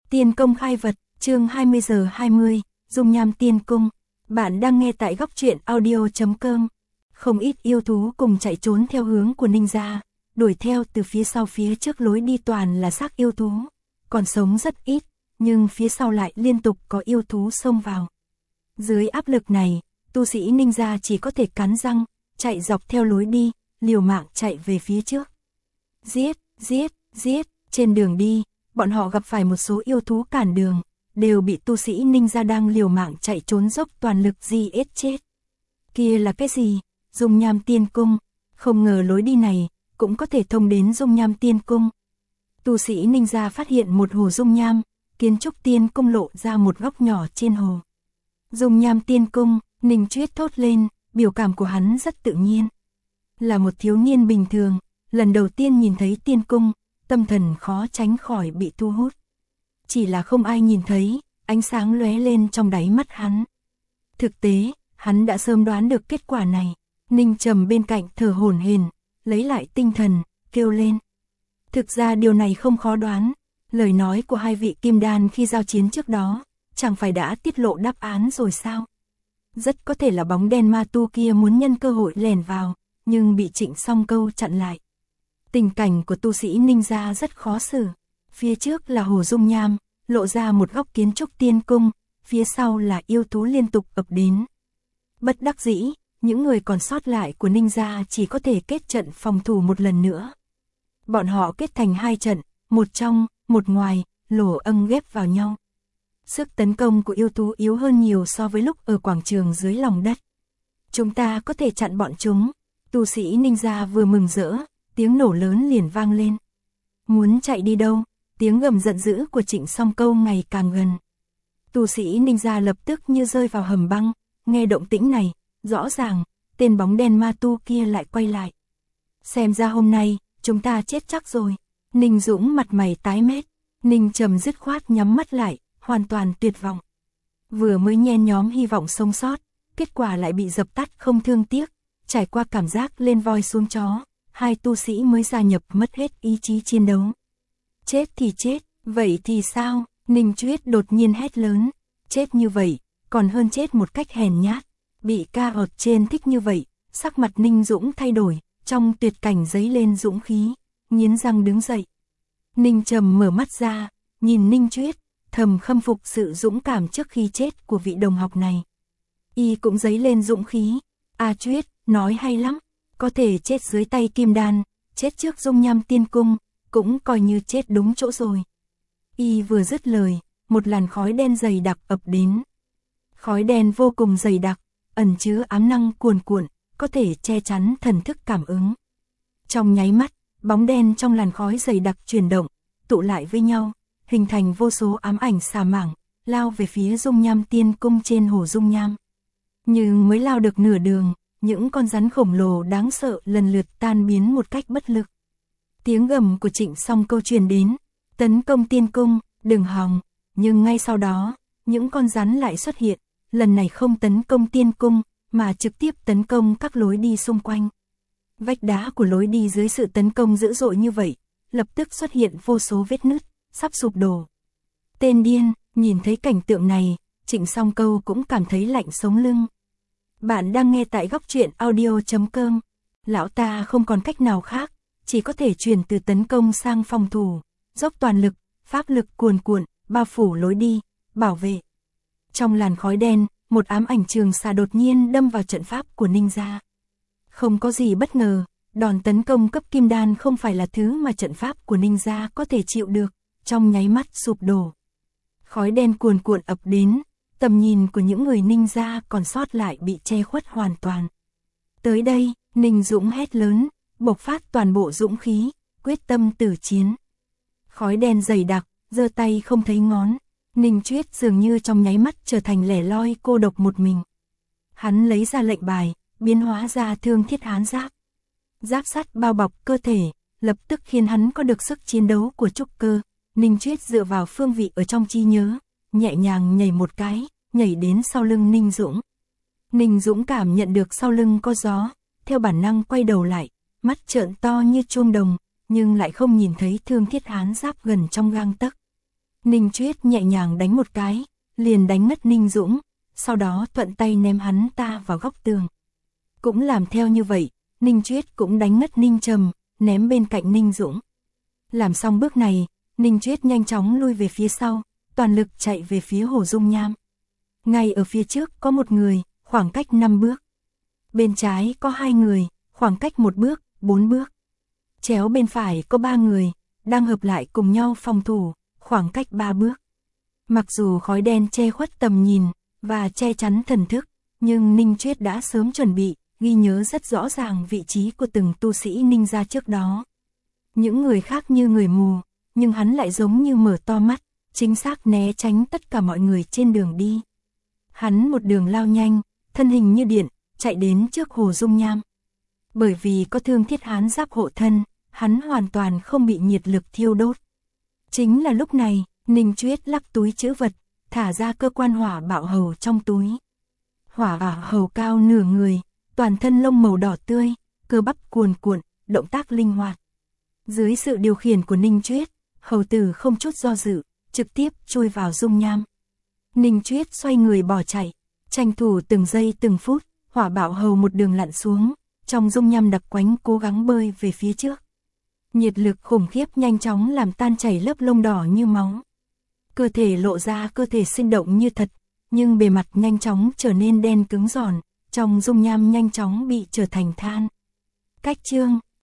Tiên công khai vật, chương 20:20, dung nham tiên cung. Bạn đang nghe tại góc truyện audio.com. Không ít yêu thú cùng chạy trốn theo hướng của ninja, đuổi theo từ phía sau, phía trước lối đi toàn là xác yêu thú, còn sống rất ít, nhưng phía sau lại liên tục có yêu thú xông vào. Dưới áp lực này, tu sĩ ninja chỉ có thể cắn răng, chạy dọc theo lối đi, liều mạng chạy về phía trước. Giết, trên đường đi, bọn họ gặp phải một số yêu thú cản đường, đều bị tu sĩ ninja đang liều mạng chạy trốn dốc toàn lực giết chết. Kia là cái gì? Dung nham tiên cung, không ngờ lối đi này cũng có thể thông đến dung nham tiên cung. Tu sĩ ninja phát hiện một hồ dung nham, kiến trúc tiên cung lộ ra một góc nhỏ trên hồ. Dung nham tiên cung, Ninh Chuyết thốt lên, biểu cảm của hắn rất tự nhiên. Là một thiếu niên bình thường, lần đầu tiên nhìn thấy tiên cung, tâm thần khó tránh khỏi bị thu hút. Chỉ là không ai nhìn thấy, ánh sáng lóe lên trong đáy mắt hắn. Thực tế, hắn đã sớm đoán được kết quả này. Ninh Trầm bên cạnh thở hổn hển, lấy lại tinh thần, kêu lên. Thực ra điều này không khó đoán, lời nói của hai vị kim đan khi giao chiến trước đó, chẳng phải đã tiết lộ đáp án rồi sao? Rất có thể là bóng đen ma tu kia muốn nhân cơ hội lẻn vào, nhưng bị Trịnh Song Câu chặn lại. Tình cảnh của tu sĩ ninja rất khó xử. Phía trước là hồ dung nham, lộ ra một góc kiến trúc tiên cung, phía sau là yêu thú liên tục ập đến. Bất đắc dĩ, những người còn sót lại của ninja chỉ có thể kết trận phòng thủ một lần nữa. Bọn họ kết thành hai trận, một trong, một ngoài, lỗ âng ghép vào nhau. Sức tấn công của yêu thú yếu hơn nhiều so với lúc ở quảng trường dưới lòng đất. Chúng ta có thể chặn bọn chúng. Tu sĩ ninja vừa mừng rỡ, tiếng nổ lớn liền vang lên. Muốn chạy đi đâu? Tiếng gầm giận dữ của Trịnh Song Câu ngày càng gần. Tu sĩ ninja lập tức như rơi vào hầm băng, nghe động tĩnh này, rõ ràng, tên bóng đen ma tu kia lại quay lại. Xem ra hôm nay, chúng ta chết chắc rồi. Ninh Dũng mặt mày tái mét, Ninh Trầm dứt khoát nhắm mắt lại, hoàn toàn tuyệt vọng. Vừa mới nhen nhóm hy vọng sống sót, kết quả lại bị dập tắt không thương tiếc, trải qua cảm giác lên voi xuống chó, hai tu sĩ mới gia nhập mất hết ý chí chiến đấu. Chết thì chết, vậy thì sao? Ninh Chuyết đột nhiên hét lớn, chết như vậy, còn hơn chết một cách hèn nhát. Bị ca ọt trên thích như vậy, sắc mặt Ninh Dũng thay đổi, trong tuyệt cảnh dấy lên dũng khí, nghiến răng đứng dậy. Ninh Trầm mở mắt ra, nhìn Ninh Chuyết, thầm khâm phục sự dũng cảm trước khi chết của vị đồng học này. Y cũng dấy lên dũng khí. A Chuyết, nói hay lắm, có thể chết dưới tay kim đan, chết trước dung nham tiên cung, cũng coi như chết đúng chỗ rồi. Y vừa dứt lời, một làn khói đen dày đặc ập đến. Khói đen vô cùng dày đặc, ẩn chứa ám năng cuồn cuộn, có thể che chắn thần thức cảm ứng. Trong nháy mắt, bóng đen trong làn khói dày đặc chuyển động, tụ lại với nhau, hình thành vô số ám ảnh xà mảng, lao về phía dung nham tiên cung trên hồ dung nham. Nhưng mới lao được nửa đường, những con rắn khổng lồ đáng sợ lần lượt tan biến một cách bất lực. Tiếng gầm của Trịnh Song Câu truyền đến, tấn công tiên cung, đừng hòng, nhưng ngay sau đó, những con rắn lại xuất hiện, lần này không tấn công tiên cung, mà trực tiếp tấn công các lối đi xung quanh. Vách đá của lối đi dưới sự tấn công dữ dội như vậy, lập tức xuất hiện vô số vết nứt, sắp sụp đổ. Tên điên, nhìn thấy cảnh tượng này, Trịnh Song Câu cũng cảm thấy lạnh sống lưng. Bạn đang nghe tại góc truyện audio.com. Lão ta không còn cách nào khác, chỉ có thể chuyển từ tấn công sang phòng thủ, dốc toàn lực, pháp lực cuồn cuộn, bao phủ lối đi, bảo vệ. Trong làn khói đen, một ám ảnh trường xà đột nhiên đâm vào trận pháp của ninja. Không có gì bất ngờ, đòn tấn công cấp kim đan không phải là thứ mà trận pháp của ninja có thể chịu được, trong nháy mắt sụp đổ. Khói đen cuồn cuộn ập đến, tầm nhìn của những người ninja còn sót lại bị che khuất hoàn toàn. Tới đây, Ninh Dũng hét lớn, bộc phát toàn bộ dũng khí, quyết tâm tử chiến. Khói đen dày đặc, giơ tay không thấy ngón, Ninh Chuyết dường như trong nháy mắt trở thành lẻ loi cô độc một mình. Hắn lấy ra lệnh bài, biến hóa ra thương thiết hán giáp. Giáp sắt bao bọc cơ thể, lập tức khiến hắn có được sức chiến đấu của trúc cơ. Ninh Chuyết dựa vào phương vị ở trong trí nhớ, nhẹ nhàng nhảy một cái, nhảy đến sau lưng Ninh Dũng. Ninh Dũng cảm nhận được sau lưng có gió, theo bản năng quay đầu lại, mắt trợn to như chuông đồng, nhưng lại không nhìn thấy thương thiết hán giáp gần trong gang tấc. Ninh Chuyết nhẹ nhàng đánh một cái, liền đánh ngất Ninh Dũng, sau đó thuận tay ném hắn ta vào góc tường. Cũng làm theo như vậy, Ninh Chuyết cũng đánh ngất Ninh Trầm, ném bên cạnh Ninh Dũng. Làm xong bước này, Ninh Chuyết nhanh chóng lui về phía sau, toàn lực chạy về phía Hồ Dung Nham. Ngay ở phía trước có một người, khoảng cách 5 bước. Bên trái có 2 người, khoảng cách 1 bước, 4 bước. Chéo bên phải có 3 người, đang hợp lại cùng nhau phòng thủ, khoảng cách 3 bước. Mặc dù khói đen che khuất tầm nhìn và che chắn thần thức, nhưng Ninh Chuyết đã sớm chuẩn bị, ghi nhớ rất rõ ràng vị trí của từng tu sĩ Ninh gia trước đó. Những người khác như người mù, nhưng hắn lại giống như mở to mắt, chính xác né tránh tất cả mọi người trên đường đi. Hắn một đường lao nhanh, thân hình như điện, chạy đến trước Hồ Dung Nham. Bởi vì có thương thiết hán giáp hộ thân, hắn hoàn toàn không bị nhiệt lực thiêu đốt. Chính là lúc này, Ninh Chuyết lắc túi trữ vật, thả ra cơ quan hỏa bạo hầu trong túi. Hỏa bạo hầu cao nửa người, toàn thân lông màu đỏ tươi, cơ bắp cuồn cuộn, động tác linh hoạt. Dưới sự điều khiển của Ninh Chuyết, hầu tử không chút do dự, trực tiếp chui vào dung nham. Ninh Chuyết xoay người bỏ chạy, tranh thủ từng giây từng phút, hỏa bạo hầu một đường lặn xuống, trong dung nham đặc quánh cố gắng bơi về phía trước. Nhiệt lực khủng khiếp nhanh chóng làm tan chảy lớp lông đỏ như máu. Cơ thể lộ ra cơ thể sinh động như thật, nhưng bề mặt nhanh chóng trở nên đen cứng giòn, trong dung nham nhanh chóng bị trở thành than. Cách chương